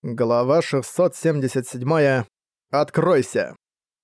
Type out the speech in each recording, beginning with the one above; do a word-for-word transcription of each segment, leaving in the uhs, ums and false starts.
Глава шестьсот семьдесят семь. Откройся!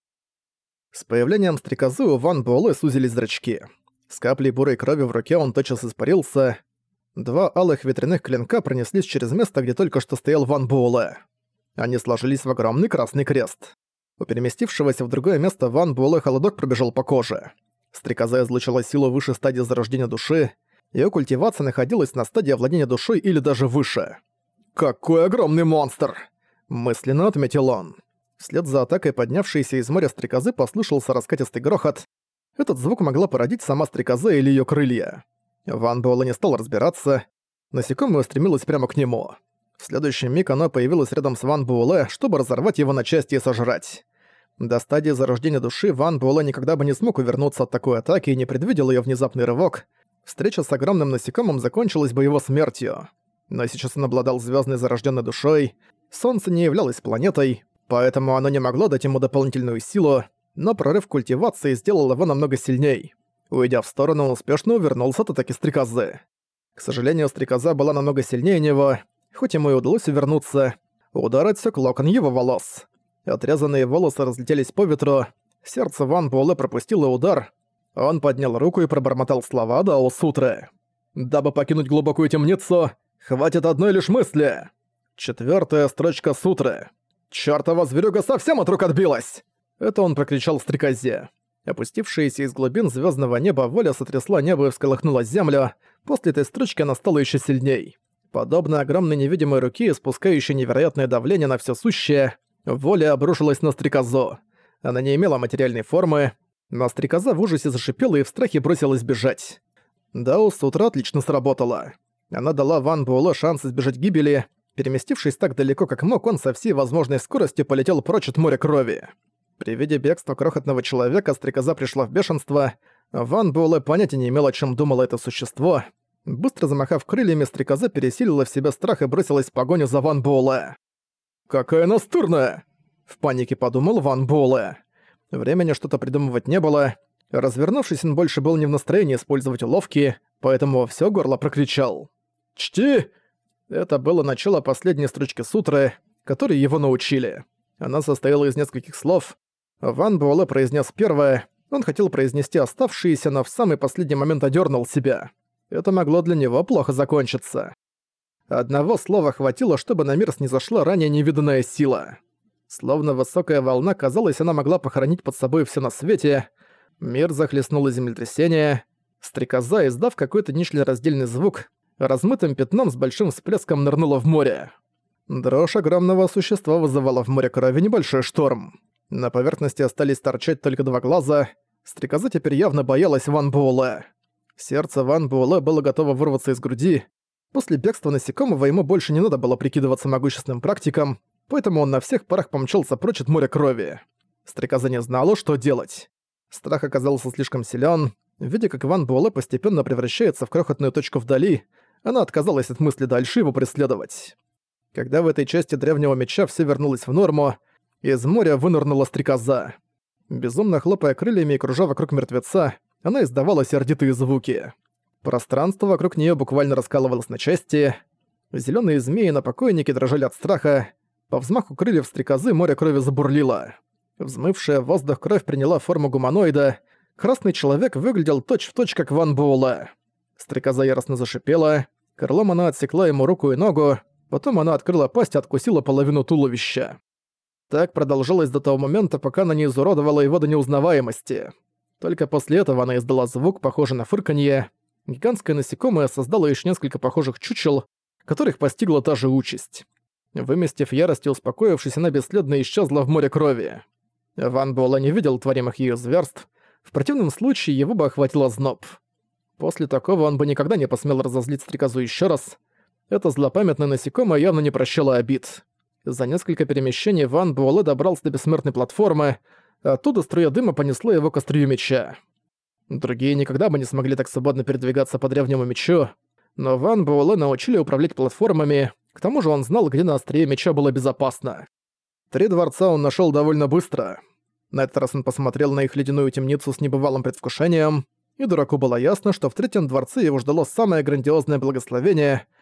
С появлением стрекозы у Ван Буэлэ сузились зрачки. С каплей бурой крови в руке он тотчас испарился. Два алых ветряных клинка пронеслись через место, где только что стоял Ван Буэлэ. Они сложились в огромный красный крест. У переместившегося в другое место Ван Буэлэ холодок пробежал по коже. Стрекоза излучала силу выше стадии зарождения души. Её культивация находилась на стадии овладения душой или даже выше. «Какой огромный монстр!» – мысленно отметил он. Вслед за атакой поднявшейся из моря стрекозы послышался раскатистый грохот. Этот звук могла породить сама стрекоза или её крылья. Ван Буэлэ не стал разбираться. Насекомое устремилось прямо к нему. В следующий миг оно появилось рядом с Ван Буэлэ, чтобы разорвать его на части и сожрать. До стадии зарождения души Ван Буэлэ никогда бы не смог увернуться от такой атаки и не предвидел её внезапный рывок. Встреча с огромным насекомым закончилась бы его смертью. Но сейчас он обладал звездной зарожденной душой. Солнце не являлось планетой, поэтому оно не могло дать ему дополнительную силу, но прорыв культивации сделал его намного сильней. Уйдя в сторону, он успешно увернулся от атаки стрекозы. К сожалению, стрекоза была намного сильнее него, хоть ему и удалось увернуться. Удар отсек локон его волос. Отрезанные волосы разлетелись по ветру, сердце Ван Буэлэ пропустило удар. Он поднял руку и пробормотал слова Дао-сутры. «Дабы покинуть глубокую темницу, хватит одной лишь мысли!» Четвёртая строчка сутры. «Чёртова зверюга совсем от рук отбилась!» Это он прокричал стрекозе. Опустившаяся из глубин звёздного неба воля сотрясла небо и всколыхнула землю. После этой строчки она стала ещё сильней. Подобно огромной невидимой руке, испускающей невероятное давление на всё сущее, воля обрушилась на стрекозу. Она не имела материальной формы, но стрекоза в ужасе зашипела и в страхе бросилась бежать. Дао-сутра отлично сработала. Она дала Ван Буэлэ шанс избежать гибели. Переместившись так далеко, как мог, он со всей возможной скоростью полетел прочь от моря крови. При виде бегства крохотного человека стрекоза пришла в бешенство. Ван Буэлэ понятия не имел, о чем думало это существо. Быстро замахав крыльями, стрекоза пересилила в себя страх и бросилась в погоню за Ван Буэлэ. «Какая настырная!» – в панике подумал Ван Буэлэ. Времени что-то придумывать не было. Развернувшись, он больше был не в настроении использовать уловки, поэтому во всё горло прокричал. «Чти!» Это было начало последней строчки сутры, которой его научили. Она состояла из нескольких слов. Ван Буэлэ произнес первое, он хотел произнести оставшиеся, но в самый последний момент одернул себя. Это могло для него плохо закончиться. Одного слова хватило, чтобы на мир снизошла ранее невиданная сила. Словно высокая волна, казалось, она могла похоронить под собой всё на свете. Мир захлестнуло землетрясение. Стрекоза, издав какой-то нечленораздельный звук, размытым пятном с большим всплеском нырнула в море. Дрожь огромного существа вызывала в море крови небольшой шторм. На поверхности остались торчать только два глаза. Стрекоза теперь явно боялась Ван Буэлэ. Сердце Ван Буэлэ было готово вырваться из груди. После бегства насекомого ему больше не надо было прикидываться могущественным практиком, поэтому он на всех парах помчался прочь от моря крови. Стрекоза не знала, что делать. Страх оказался слишком силен. Видя, как Ван Буэлэ постепенно превращается в крохотную точку вдали, она отказалась от мысли дальше его преследовать. Когда в этой части древнего меча все вернулось в норму, из моря вынырнула стрекоза. Безумно хлопая крыльями и кружа вокруг мертвеца, она издавала сердитые звуки. Пространство вокруг нее буквально раскалывалось на части. Зеленые змеи на покойнике дрожали от страха. По взмаху крыльев стрекозы море крови забурлило. Взмывшая в воздух кровь приняла форму гуманоида. Красный человек выглядел точь-в-точь, как Ван Буэлэ. Стрекоза яростно зашипела. Крылом она отсекла ему руку и ногу. Потом она открыла пасть и откусила половину туловища. Так продолжалось до того момента, пока она не изуродовала его до неузнаваемости. Только после этого она издала звук, похожий на фырканье. Гигантское насекомое создало еще несколько похожих чучел, которых постигла та же участь. Выместив ярость и успокоившись, она бесследно исчезла в море крови. Ван Буэлэ не видел творимых ею зверств. В противном случае его бы охватило зноб. После такого он бы никогда не посмел разозлить стрекозу еще раз. Это злопамятное насекомое явно не прощало обид. За несколько перемещений Ван Буэлэ добрался до бессмертной платформы, оттуда струя дыма понесла его к острию меча. Другие никогда бы не смогли так свободно передвигаться по древнему мечу, но Ван Буэлэ научили управлять платформами, к тому же он знал, где на острие меча было безопасно. Три дворца он нашёл довольно быстро. На этот раз он посмотрел на их ледяную темницу с небывалым предвкушением, и дураку было ясно, что в третьем дворце его ждало самое грандиозное благословение.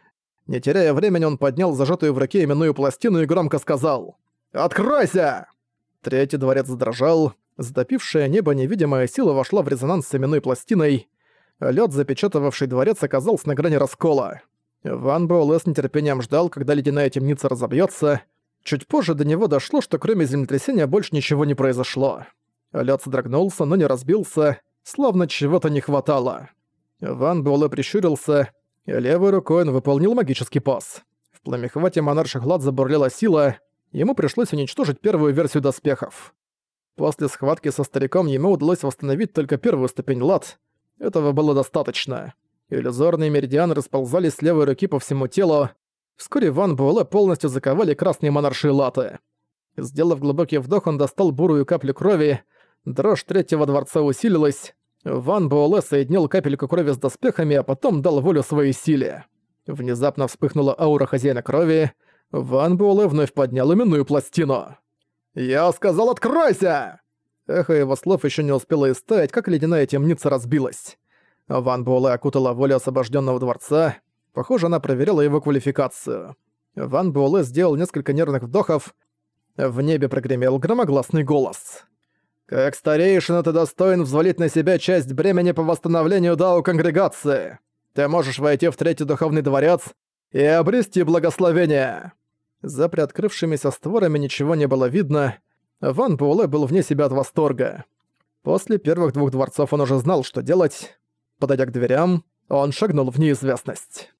Не теряя времени, он поднял зажатую в руке именную пластину и громко сказал: «Откройся!» Третий дворец задрожал, затопившая небо невидимая сила вошла в резонанс с именной пластиной. Лёд, запечатывавший дворец, оказался на грани раскола. Ван Буэлэ с нетерпением ждал, когда ледяная темница разобьётся. Чуть позже до него дошло, что кроме землетрясения больше ничего не произошло. Лёд содрогнулся, но не разбился, словно чего-то не хватало. Ван Буэлэ прищурился, и левой рукой он выполнил магический пас. В пламехвате монарших лад забурлила сила, ему пришлось уничтожить первую версию доспехов. После схватки со стариком ему удалось восстановить только первую ступень лад. Этого было достаточно. Иллюзорные меридианы расползались с левой руки по всему телу. Вскоре Ван Буэлэ полностью заковали красные монаршие латы. Сделав глубокий вдох, он достал бурую каплю крови. Дрожь третьего дворца усилилась. Ван Буэлэ соединил капельку крови с доспехами, а потом дал волю своей силе. Внезапно вспыхнула аура хозяина крови. Ван Буэлэ вновь поднял именную пластину. «Я сказал, откройся!» Эхо его слов еще не успело истаять, как ледяная темница разбилась. Ван Буэлэ окутала волю освобожденного дворца. Похоже, она проверяла его квалификацию. Ван Буэлэ сделал несколько нервных вдохов. В небе прогремел громогласный голос. «Как старейшина ты достоин взвалить на себя часть бремени по восстановлению Дао Конгрегации. Ты можешь войти в Третий Духовный Дворец и обрести благословение». За приоткрывшимися створами ничего не было видно. Ван Буэлэ был вне себя от восторга. После первых двух дворцов он уже знал, что делать. Подойдя к дверям, он шагнул в неизвестность.